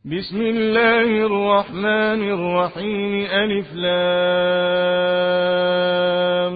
بسم الله الرحمن الرحيم. ألف لام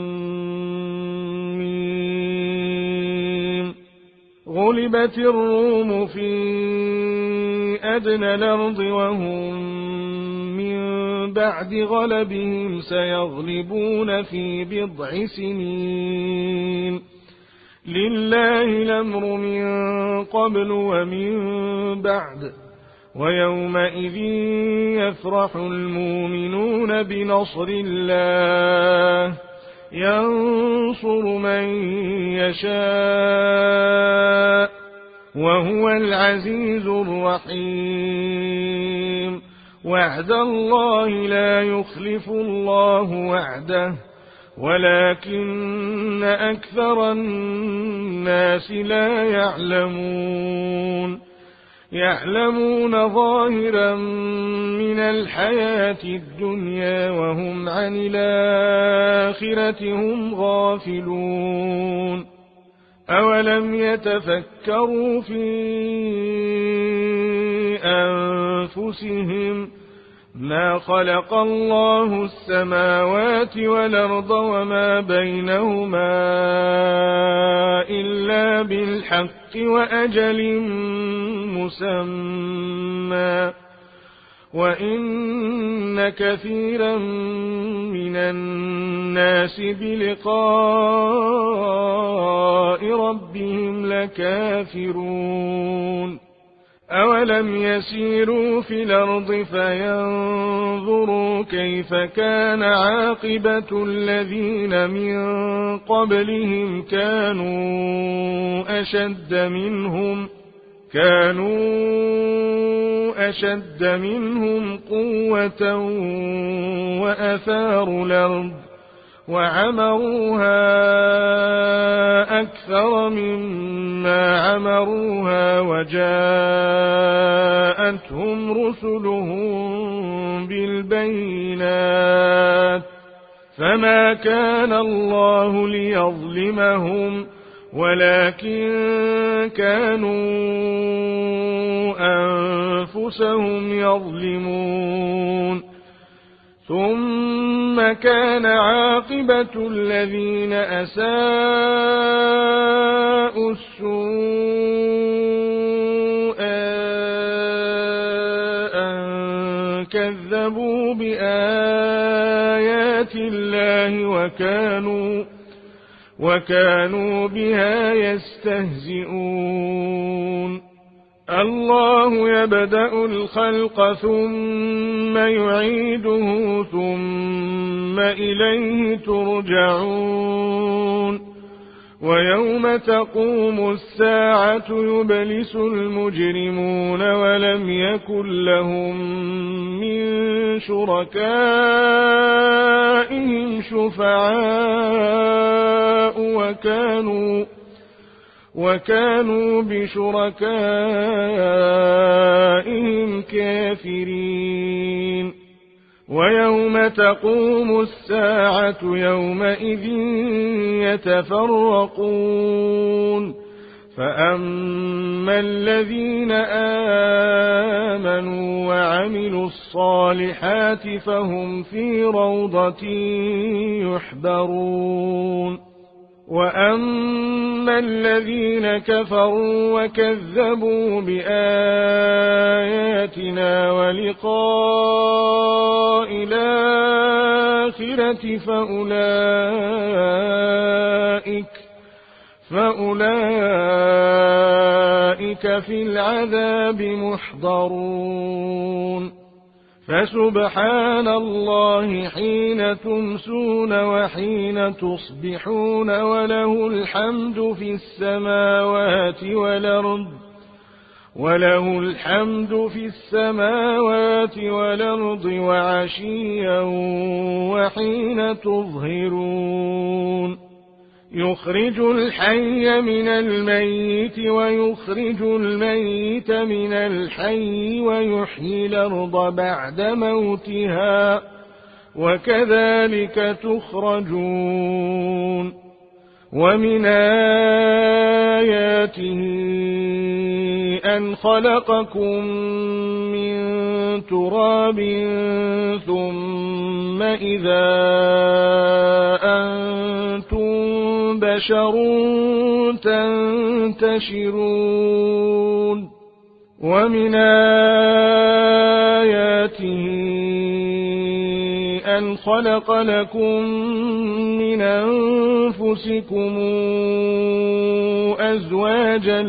ميم. غلبت الروم في أدنى الأرض وهم من بعد غلبهم سيغلبون في بضع سنين. لله الأمر من قبل ومن بعد، ويومئذ يفرح المؤمنون بنصر الله ينصر من يشاء وهو العزيز الرحيم. وعد الله لا يخلف الله وعده ولكن أكثر الناس لا يعلمون. يعلمون ظاهرا من الحياة الدنيا وهم عن الآخرة هم غافلون. أولم يتفكروا في أنفسهم ما خلق الله السماوات والأرض وما بينهما إلا بالحق وأجل مسمى، وإن كثيرا من الناس بلقاء ربهم لكافرون. أولم يسيروا في الأرض فينظروا كيف كان عاقبة الذين من قبلهم كانوا أشد منهم قوة وأثاروا الأرض وعمروها أكثر مما عمروها وجاءتهم رسلهم بالبينات فما كان الله ليظلمهم ولكن كانوا أنفسهم يظلمون. ثم كان عاقبة الذين أساءوا السوء أن كذبوا بآيات الله وكانوا بها يستهزئون. الله يبدأ الخلق ثم يعيده ثم إليه ترجعون. ويوم تقوم الساعة يبلس المجرمون ولم يكن لهم من شركائهم شفعاء وكانوا بشركائهم كافرين. ويوم تقوم الساعة يومئذ يتفرقون. فأما الذين آمنوا وعملوا الصالحات فهم في روضة يحبرون. وأما الذين كفروا وكذبوا بآياتنا ولقاء الآخرة فأولئك في العذاب محضرون. فسبحان الله حين تمسون وحين تصبحون وله الحمد في السماوات والأرض وعشيا وحين تظهرون. يخرج الحي من الميت ويخرج الميت من الحي ويحيي الأرض بعد موتها وكذلك تخرجون. ومن آياته أن خلقكم من تراب ثم إذا أنتم بشر تنتشرون ومن آياته أن خلق لكم من أنفسكم أزواجا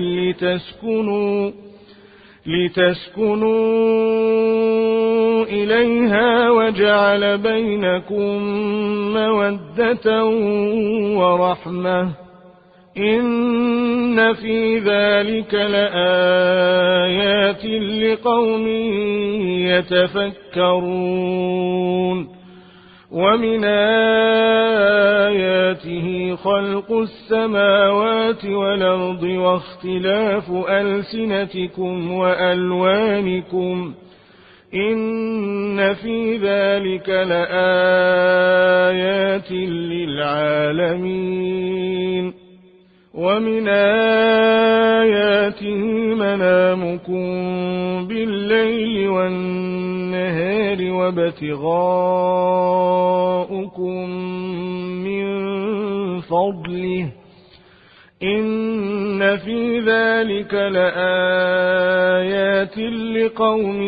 لتسكنوا إليها وجعل بينكم مودة ورحمة إن في ذلك لآيات لقوم يتفكرون ومن آياته خلق السماوات والأرض واختلاف ألسنتكم وألوانكم إن في ذلك لآيات للعالمين ومن آياته منامكم بالليل والنهار وابتغاؤكم من فضله إن في ذلك لآيات لقوم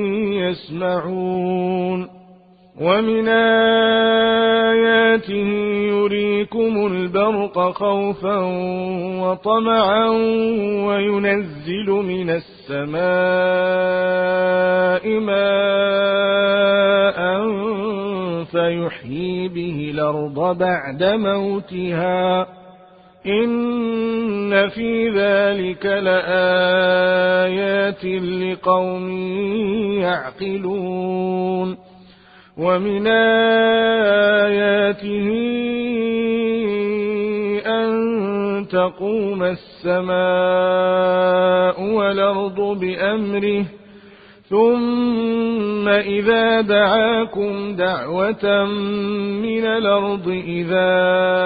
يسمعون ومن آياته يريكم البرق خوفا وطمعا وينزل من السماء ماء فيحيي به الأرض بعد موتها إن في ذلك لآيات لقوم يعقلون ومن آياته أن تقوم السماء والأرض بأمره ثم إذا دعاكم دعوة من الأرض إذا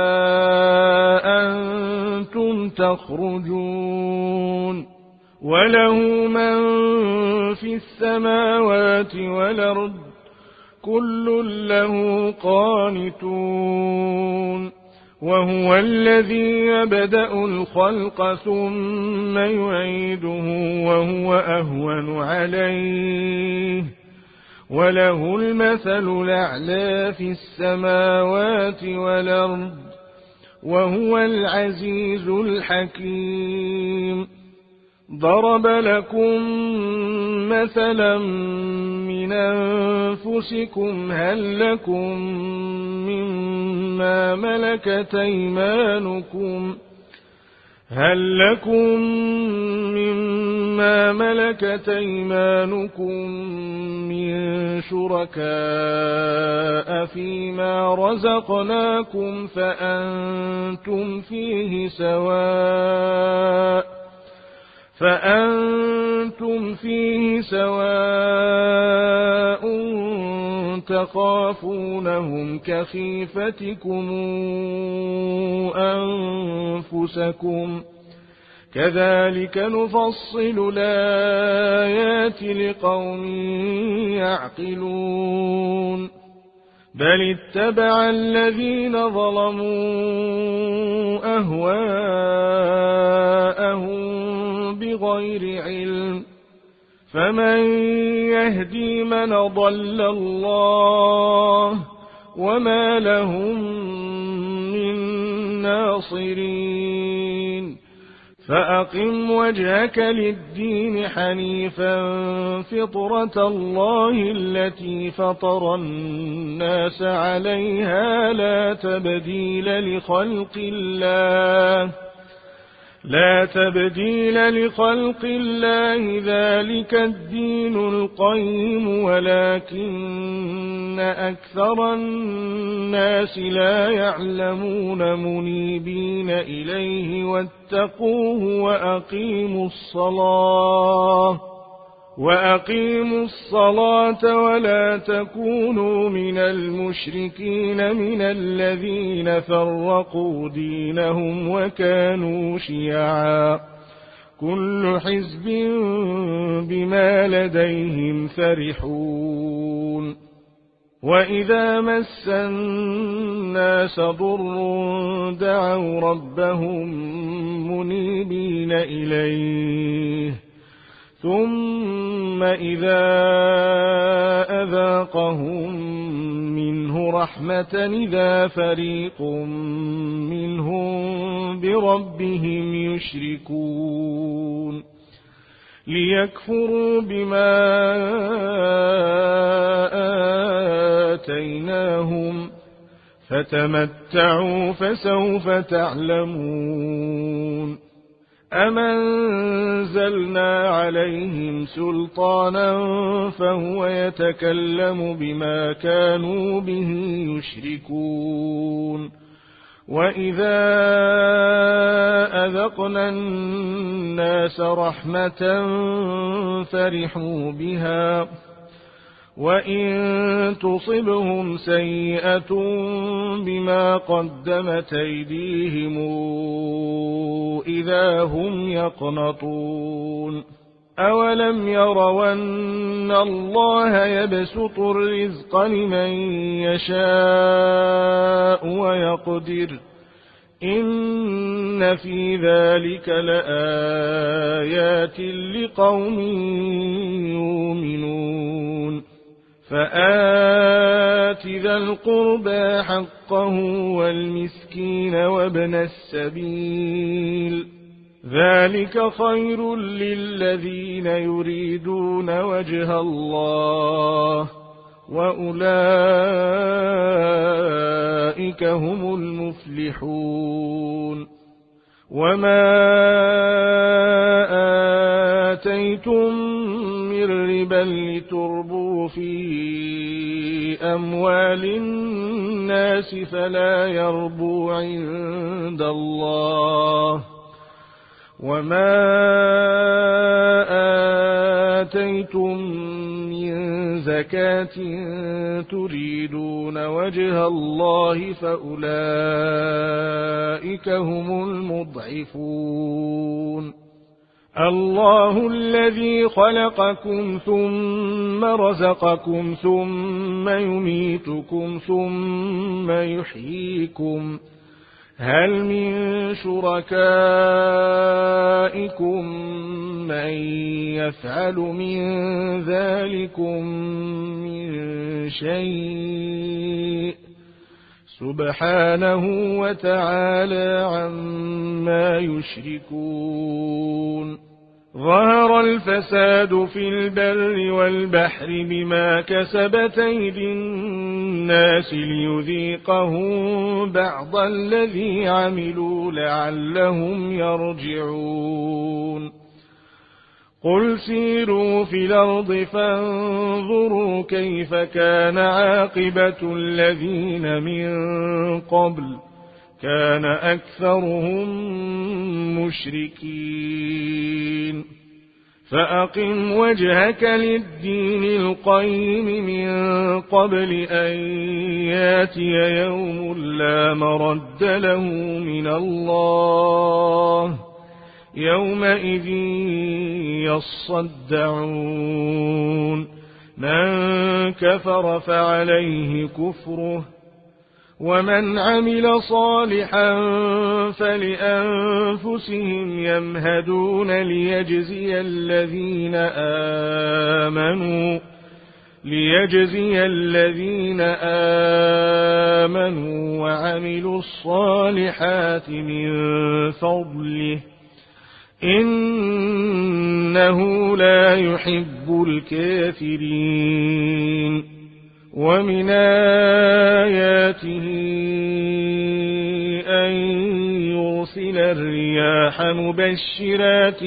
أنتم تخرجون وله من في السماوات والأرض كل له قانتون وهو الذي يبدأ الخلق ثم يعيده وهو أهون عليه وله المثل الأعلى في السماوات والأرض وهو العزيز الحكيم ضرب لكم مثلا من أنفسكم هل لكم مما ملكت أيمانكم من شركاء فيما رزقناكم فأنتم فيه سواء تخافونهم كخيفتكم أنفسكم كذلك نفصل الآيات لقوم يعقلون بل اتبع الذين ظلموا أهواءهم بغير علم فمن يهدي من ضل الله وما لهم من ناصرين فأقم وجهك للدين حنيفا فطرة الله التي فطر الناس عليها لا تبديل لخلق الله ذلك الدين القيم ولكن أكثر الناس لا يعلمون منيبين إليه واتقوه وأقيموا الصلاة ولا تكونوا من المشركين من الذين فرقوا دينهم وكانوا شيعا كل حزب بما لديهم فرحون وإذا مس الناس ضر دعوا ربهم منيبين إليه ثم إذا أذاقهم منه رحمة إذا فريق منهم بربهم يشركون ليكفروا بما آتيناهم فتمتعوا فسوف تعلمون أم أنزلنا عليهم سلطانا فهو يتكلم بما كانوا به يشركون وإذا أذقنا الناس رحمة فرحوا بها وإن تصبهم سيئة بما قدمت أيديهم إذا هم يقنطون أولم يروا أن الله يبسط الرزق لمن يشاء ويقدر إن في ذلك لآيات لقوم يؤمنون فآت ذا القربى حقه والمسكين وابن السبيل ذلك خير للذين يريدون وجه الله وأولئك هم المفلحون وما آتيتم من ربا لتربوا في أموال الناس فلا يربو عند الله وما آتيتم من زكاة تريدون وجه الله فأولئك هم المضعفون الله الذي خلقكم ثم رزقكم ثم يميتكم ثم يحييكم هل من شركائكم من يفعل من ذلكم من شيء سبحانه وتعالى عما يشركون ظهر الفساد في البر والبحر بما كسبت أيدي الناس ليذيقهم بعض الذي عملوا لعلهم يرجعون قل سيروا في الأرض فانظروا كيف كان عاقبة الذين من قبل كان أكثرهم مشركين فأقم وجهك للدين القيم من قبل أن ياتي يوم لا مرد له من الله يومئذ يصدعون من كفر فعليه كفره ومن عمل صالحا فلأنفسهم يمهدون ليجزي الذين آمنوا وعملوا الصالحات من فضله إنه لا يحب الكافرين ومن آياته أن يرسل الرياح مبشرات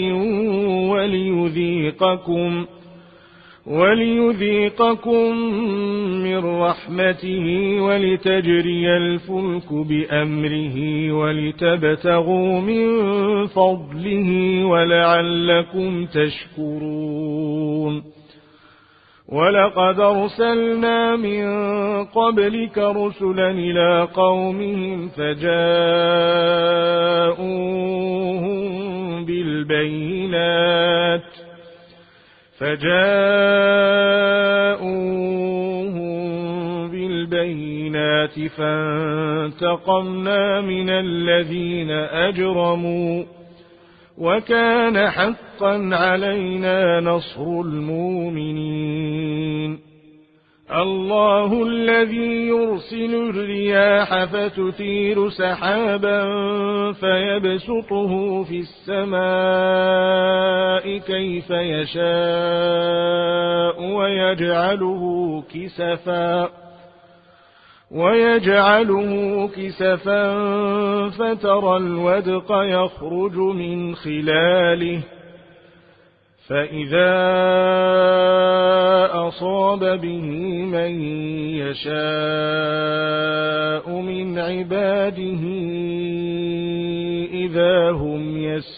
وليذيقكم من رحمته ولتجري الفلك بأمره ولتبتغوا من فضله ولعلكم تشكرون ولقد أرسلنا من قبلك رسلا إلى قومهم فجاءوهم بالبينات فانتقمنا من الذين أجرموا وكان حقا علينا نصر المؤمنين. الله الذي يرسل الرياح فتثير سحابا فيبسطه في السماء كيف يشاء ويجعله كسفا فترى الودق يخرج من خلاله فإذا أصاب به من يشاء من عباده إذا هم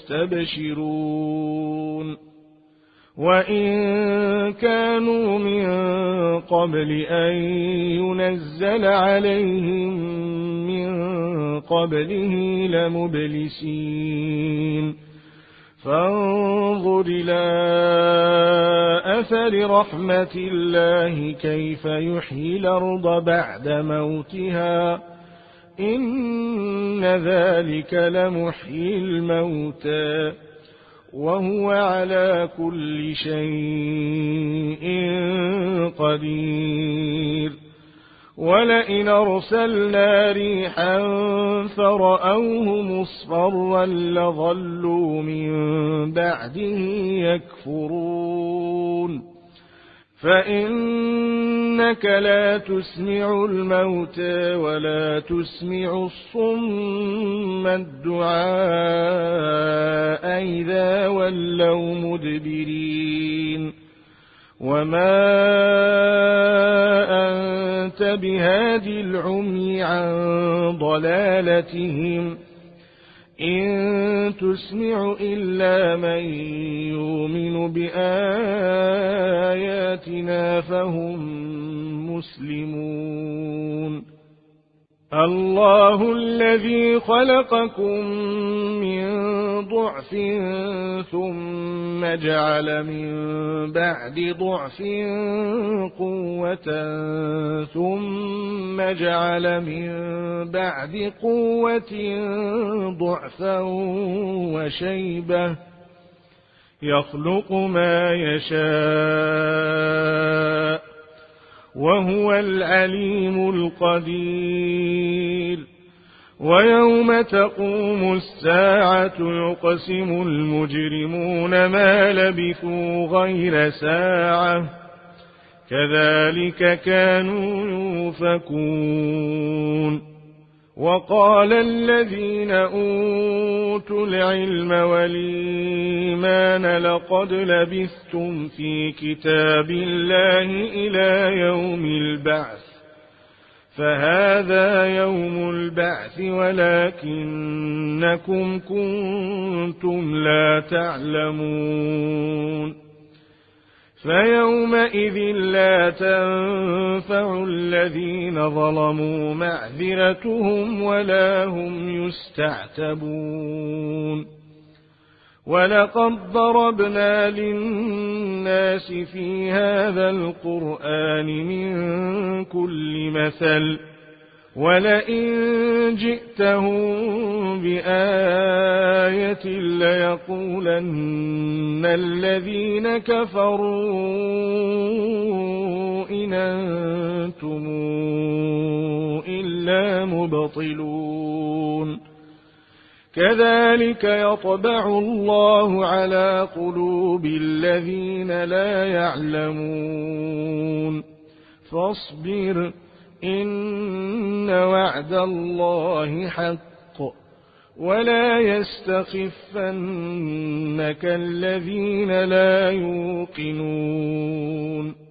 يستبشرون. وإن كانوا من قبل أن ينزل عليهم من قبله لمبلسين. فانظر إلى أثر رحمة الله كيف يحيي الأرض بعد موتها إن ذلك لمحيي الموتى وهو على كل شيء قدير. ولئن أرسلنا ريحا فرأوه مصفرا لظلوا من بعده يكفرون. فإنك لا تسمع الموتى ولا تسمع الصم الدعاء إذا ولوا مدبرين. وما أنت بهادي العمي عن ضلالتهم إن تسمع إلا من يؤمن بآياتنا فهم مسلمون. الله الذي خلقكم من ضعف ثم جعل من بعد ضعف قوة ثم جعل من بعد قوة ضعفا وشيبة يخلق ما يشاء وهو العليم القدير. ويوم تقوم الساعة يقسم المجرمون ما لبثوا غير ساعة كذلك كانوا يؤفكون. وقال الذين أوتوا العلم والإيمان لقد لبثتم في كتاب الله إلى يوم البعث فهذا يوم البعث ولكنكم كنتم لا تعلمون. فيومئذ لا تنفع الذين ظلموا معذرتهم ولا هم يستعتبون. ولقد ضربنا للناس في هذا القرآن من كل مثل ولئن جئتهم بآية ليقولن الذين كفروا إن أنتم إلا مبطلون. كذلك يطبع الله على قلوب الذين لا يعلمون. فاصبر إن وعد الله حق ولا يستخفنك الذين لا يوقنون.